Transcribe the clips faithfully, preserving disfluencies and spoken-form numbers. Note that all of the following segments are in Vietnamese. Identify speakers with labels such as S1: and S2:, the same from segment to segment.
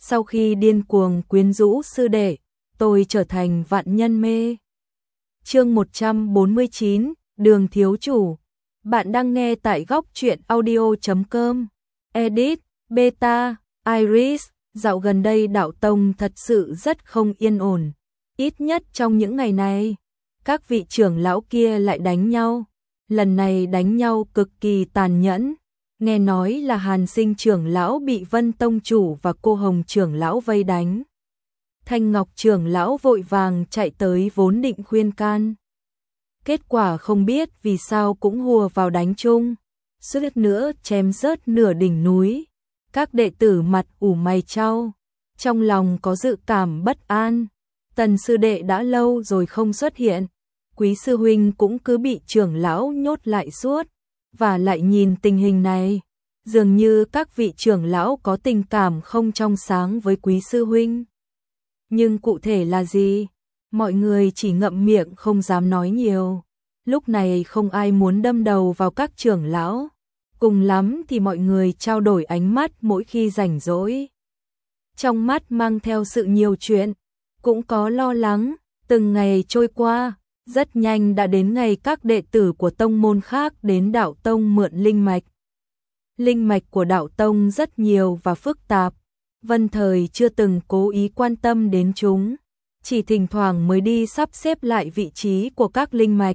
S1: sau khi điên cuồng quyến rũ sư đệ, tôi trở thành vạn nhân mê. Chương một trăm bốn mươi chín, Đường thiếu chủ. Bạn đang nghe tại góc truyện audio chấm com. Edit, Beta, Iris. Dạo gần đây đạo tông thật sự rất không yên ổn. Ít nhất trong những ngày này, các vị trưởng lão kia lại đánh nhau. Lần này đánh nhau cực kỳ tàn nhẫn. Nghe nói là Hàn Sinh trưởng lão bị Vân tông chủ và cô Hồng trưởng lão vây đánh. Thanh Ngọc trưởng lão vội vàng chạy tới vốn định khuyên can. Kết quả không biết vì sao cũng hùa vào đánh chung. Suýt nữa chém rớt nửa đỉnh núi. Các đệ tử mặt ủ mày chau, trong lòng có dự cảm bất an. Tần sư đệ đã lâu rồi không xuất hiện. Quý sư huynh cũng cứ bị trưởng lão nhốt lại suốt. Và lại nhìn tình hình này, dường như các vị trưởng lão có tình cảm không trong sáng với quý sư huynh. Nhưng cụ thể là gì? Mọi người chỉ ngậm miệng không dám nói nhiều. Lúc này không ai muốn đâm đầu vào các trưởng lão. Cùng lắm thì mọi người trao đổi ánh mắt mỗi khi rảnh rỗi. Trong mắt mang theo sự nhiều chuyện, cũng có lo lắng. Từng ngày trôi qua, rất nhanh đã đến ngày các đệ tử của tông môn khác đến đạo tông mượn linh mạch. Linh mạch của đạo tông rất nhiều và phức tạp. Vân Thời chưa từng cố ý quan tâm đến chúng, chỉ thỉnh thoảng mới đi sắp xếp lại vị trí của các linh mạch.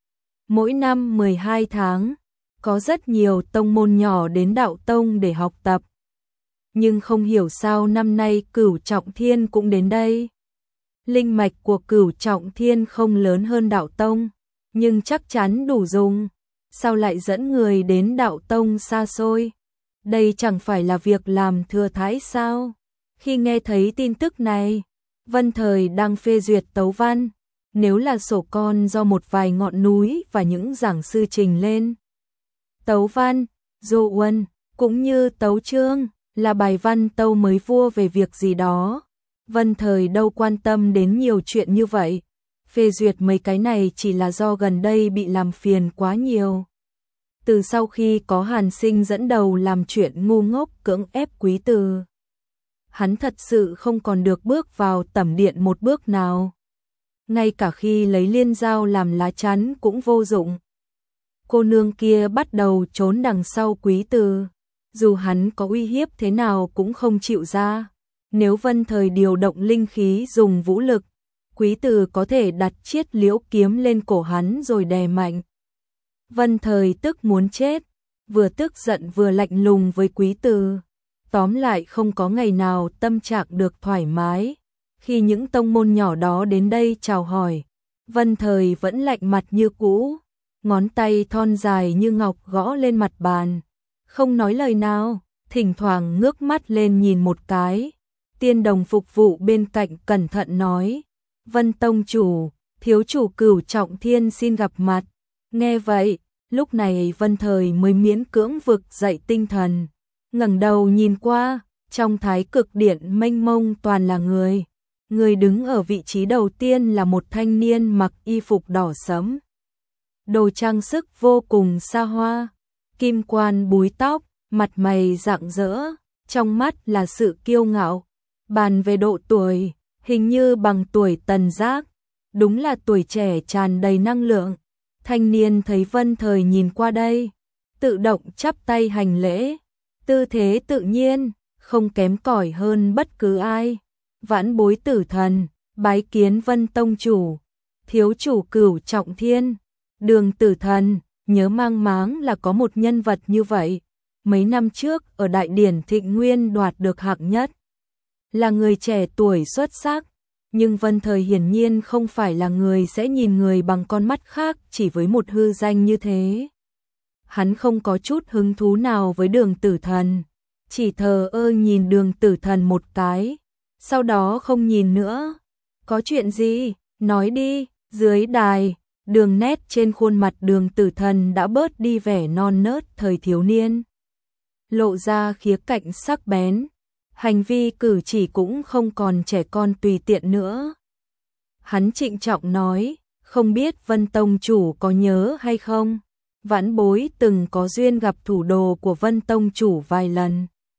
S1: Mỗi năm mười hai tháng, có rất nhiều tông môn nhỏ đến đạo tông để học tập. Nhưng không hiểu sao năm nay Cửu Trọng Thiên cũng đến đây. Linh mạch của Cửu Trọng Thiên không lớn hơn đạo tông, nhưng chắc chắn đủ dùng. Sao lại dẫn người đến đạo tông xa xôi? Đây chẳng phải là việc làm thừa thãi sao? Khi nghe thấy tin tức này, Vân Thời đang phê duyệt tấu văn. Nếu là sổ con do một vài ngọn núi và những giảng sư trình lên. Tấu văn, dô uân, cũng như tấu chương, là bài văn tâu mới vua về việc gì đó. Vân Thời đâu quan tâm đến nhiều chuyện như vậy. Phê duyệt mấy cái này chỉ là do gần đây bị làm phiền quá nhiều. Từ sau khi có Hàn Sinh dẫn đầu làm chuyện ngu ngốc cưỡng ép Quý Từ, hắn thật sự không còn được bước vào tẩm điện một bước nào. Ngay cả khi lấy liên dao làm lá chắn cũng vô dụng. Cô nương kia bắt đầu trốn đằng sau Quý Từ, dù hắn có uy hiếp thế nào cũng không chịu ra. Nếu Vân Thời điều động linh khí dùng vũ lực, Quý Từ có thể đặt chiết liễu kiếm lên cổ hắn rồi đè mạnh. Vân Thời tức muốn chết, vừa tức giận vừa lạnh lùng với Quý Từ. Tóm lại không có ngày nào tâm trạng được thoải mái. Khi những tông môn nhỏ đó đến đây chào hỏi, Vân Thời vẫn lạnh mặt như cũ, ngón tay thon dài như ngọc gõ lên mặt bàn, không nói lời nào, thỉnh thoảng ngước mắt lên nhìn một cái. Tiên đồng phục vụ bên cạnh cẩn thận nói, Vân tông chủ, thiếu chủ Cửu Trọng Thiên xin gặp mặt. Nghe vậy, lúc này Vân Thời mới miễn cưỡng vực dậy tinh thần, ngẩng đầu nhìn qua, trong thái cực điện mênh mông toàn là người. Người đứng ở vị trí đầu tiên là một thanh niên mặc y phục đỏ sẫm. Đồ trang sức vô cùng xa hoa, kim quan búi tóc, mặt mày rạng rỡ, trong mắt là sự kiêu ngạo. Bàn về độ tuổi, hình như bằng tuổi Tần Giác, đúng là tuổi trẻ tràn đầy năng lượng. Thanh niên thấy Vân Thời nhìn qua đây, tự động chắp tay hành lễ, tư thế tự nhiên, không kém cỏi hơn bất cứ ai. Vãn bối Tử Thần, bái kiến Vân tông chủ, thiếu chủ Cửu Trọng Thiên. Đường Tử Thần, nhớ mang máng là có một nhân vật như vậy. Mấy năm trước ở Đại điển Thịnh Nguyên đoạt được hạng nhất. Là người trẻ tuổi xuất sắc, nhưng Vân Thời hiển nhiên không phải là người sẽ nhìn người bằng con mắt khác chỉ với một hư danh như thế. Hắn không có chút hứng thú nào với Đường Tử Thần, chỉ thờ ơ nhìn Đường Tử Thần một cái, sau đó không nhìn nữa. Có chuyện gì? Nói đi. Dưới đài, đường nét trên khuôn mặt Đường Tử Thần đã bớt đi vẻ non nớt thời thiếu niên, lộ ra khía cạnh sắc bén. Hành vi cử chỉ cũng không còn trẻ con tùy tiện nữa. Hắn trịnh trọng nói, không biết Vân tông chủ có nhớ hay không? Vãn bối từng có duyên gặp thủ đồ của Vân tông chủ vài lần.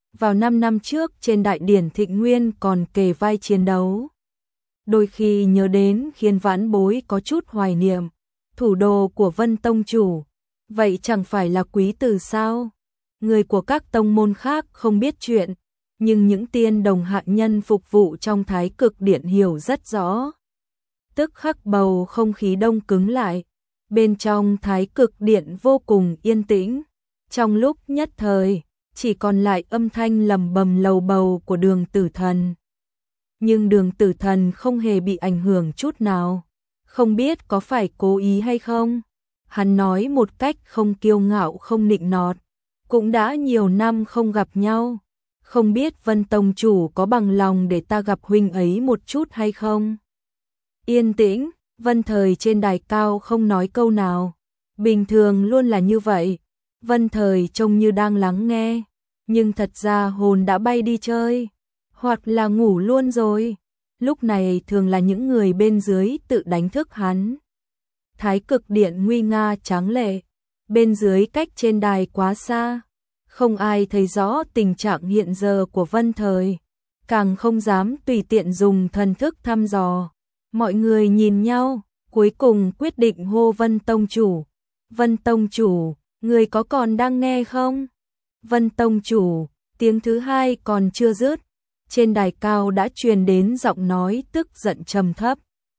S1: vào năm năm trước trên đại điển Thịnh Nguyên còn kề vai chiến đấu. Đôi khi nhớ đến khiến vãn bối có chút hoài niệm, thủ đồ của Vân Tông Chủ, vậy chẳng phải là quý tử sao? Người của các tông môn khác không biết chuyện, nhưng những tiên đồng hạ nhân phục vụ trong Thái Cực Điện hiểu rất rõ. Tức khắc bầu không khí đông cứng lại, bên trong Thái Cực Điện vô cùng yên tĩnh, trong lúc nhất thời, chỉ còn lại âm thanh lầm bầm lầu bầu của Đường Tử Thần. Nhưng Đường Tử Thần không hề bị ảnh hưởng chút nào, không biết có phải cố ý hay không. Hắn nói một cách không kiêu ngạo không nịnh nọt, cũng đã nhiều năm không gặp nhau, không biết Vân Tông Chủ có bằng lòng để ta gặp huynh ấy một chút hay không. Yên tĩnh, Vân Thời trên đài cao không nói câu nào, bình thường luôn là như vậy. Vân Thời trông như đang lắng nghe, nhưng thật ra hồn đã bay đi chơi, hoặc là ngủ luôn rồi. Lúc này thường là những người bên dưới tự đánh thức hắn. Thái Cực Điện nguy nga tráng lệ, bên dưới cách trên đài quá xa, không ai thấy rõ tình trạng hiện giờ của Vân Thời, càng không dám tùy tiện dùng thần thức thăm dò. Mọi người nhìn nhau, cuối cùng quyết định hô Vân Tông Chủ. Vân Tông Chủ, người có còn đang nghe không? Vân Tông Chủ, tiếng thứ hai còn chưa dứt, trên đài cao đã truyền đến giọng nói tức giận trầm thấp.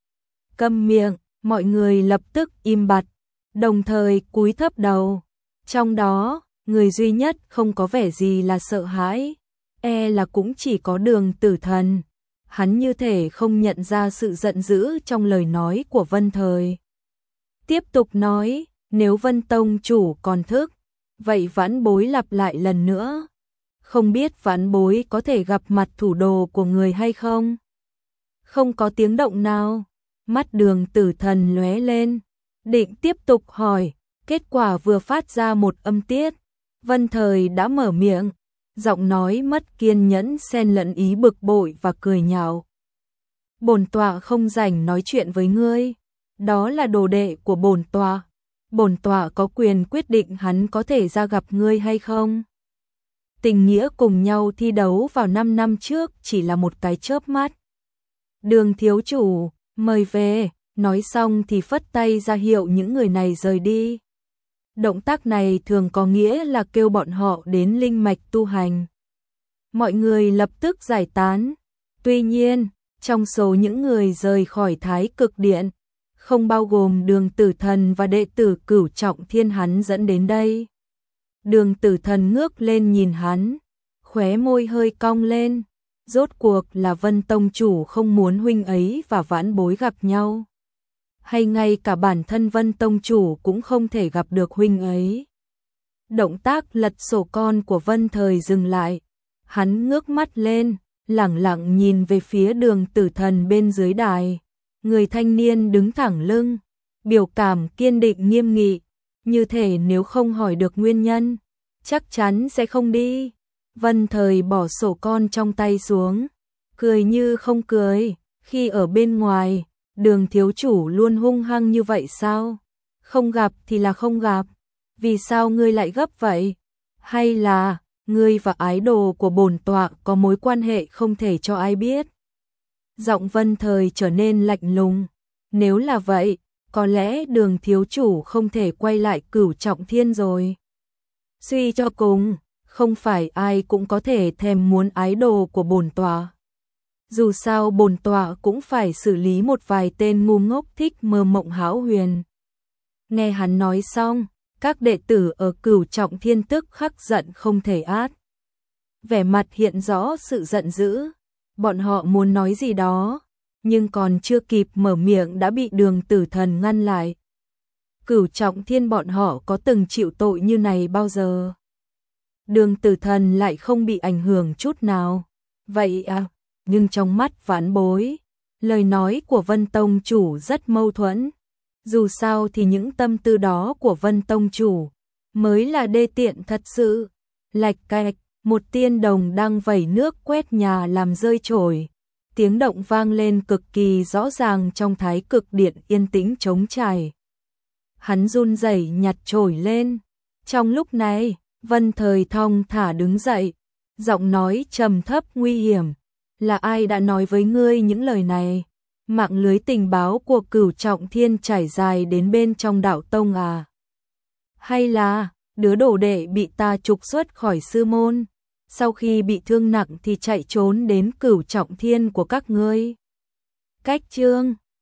S1: Câm miệng, mọi người lập tức im bặt, đồng thời cúi thấp đầu. Trong đó, người duy nhất không có vẻ gì là sợ hãi, e là cũng chỉ có Đường Tử Thần. Hắn như thể không nhận ra sự giận dữ trong lời nói của Vân Thời. Tiếp tục nói, nếu Vân Tông Chủ còn thức, vậy vãn bối lặp lại lần nữa. Không biết vãn bối có thể gặp mặt thủ đồ của người hay không? Không có tiếng động nào, mắt Đường Tử Thần lóe lên, định tiếp tục hỏi, kết quả vừa phát ra một âm tiết, Vân Thời đã mở miệng, giọng nói mất kiên nhẫn xen lẫn ý bực bội và cười nhạo. Bổn tọa không rảnh nói chuyện với ngươi, đó là đồ đệ của bổn tọa, bổn tọa có quyền quyết định hắn có thể ra gặp ngươi hay không. Tình nghĩa cùng nhau thi đấu vào năm năm trước chỉ là một cái chớp mắt. Đường thiếu chủ, mời về, nói xong thì phất tay ra hiệu những người này rời đi. Động tác này thường có nghĩa là kêu bọn họ đến linh mạch tu hành. Mọi người lập tức giải tán. Tuy nhiên, trong số những người rời khỏi Thái Cực Điện, không bao gồm Đường Tử Thần và đệ tử Cửu Trọng Thiên hắn dẫn đến đây. Đường Tử Thần ngước lên nhìn hắn, khóe môi hơi cong lên. Rốt cuộc là Vân Tông Chủ không muốn huynh ấy và vãn bối gặp nhau, hay ngay cả bản thân Vân Tông Chủ cũng không thể gặp được huynh ấy. Động tác lật sổ con của Vân Thời dừng lại, hắn ngước mắt lên, lẳng lặng nhìn về phía Đường Tử Thần bên dưới đài. Người thanh niên đứng thẳng lưng, biểu cảm kiên định nghiêm nghị, như thể nếu không hỏi được nguyên nhân, chắc chắn sẽ không đi. Vân Thời bỏ sổ con trong tay xuống, cười như không cười. Khi ở bên ngoài, Đường thiếu chủ luôn hung hăng như vậy sao? Không gặp thì là không gặp, vì sao ngươi lại gấp vậy? Hay là ngươi và ái đồ của bổn tọa có mối quan hệ không thể cho ai biết? Giọng Vân Thời trở nên lạnh lùng. Nếu là vậy, có lẽ Đường thiếu chủ không thể quay lại Cửu Trọng Thiên rồi. Suy cho cùng, không phải ai cũng có thể thèm muốn ái đồ của bổn tọa. Dù sao bổn tọa cũng phải xử lý một vài tên ngu ngốc thích mơ mộng hão huyền. Nghe hắn nói xong, các đệ tử ở Cửu Trọng Thiên tức khắc giận không thể át. Vẻ mặt hiện rõ sự giận dữ, bọn họ muốn nói gì đó, nhưng còn chưa kịp mở miệng đã bị Đường Tử Thần ngăn lại. Cửu Trọng Thiên bọn họ có từng chịu tội như này bao giờ? Đường Tử Thần lại không bị ảnh hưởng chút nào. Vậy à, nhưng trong mắt vãn bối, lời nói của Vân Tông Chủ rất mâu thuẫn. Dù sao thì những tâm tư đó của Vân Tông Chủ mới là đê tiện thật sự. Lạch cạch, một tiên đồng đang vẩy nước quét nhà làm rơi chổi. Tiếng động vang lên cực kỳ rõ ràng trong Thái Cực Điện yên tĩnh trống trải. Hắn run rẩy nhặt chổi lên. Trong lúc này, Vân Thời thong thả đứng dậy, Giọng nói trầm thấp nguy hiểm. Là ai đã nói với ngươi những lời này? Mạng lưới tình báo của Cửu Trọng Thiên trải dài đến bên trong đạo tông à? Hay là đứa đồ đệ bị ta trục xuất khỏi sư môn, sau khi bị thương nặng thì chạy trốn đến Cửu Trọng Thiên của các ngươi? Cách chương